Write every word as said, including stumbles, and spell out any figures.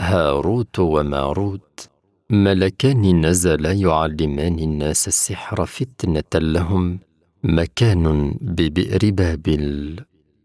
هاروت وماروت ملكان نزلا يعلمان الناس السحر فتنة لهم، مكان ببئر بابل.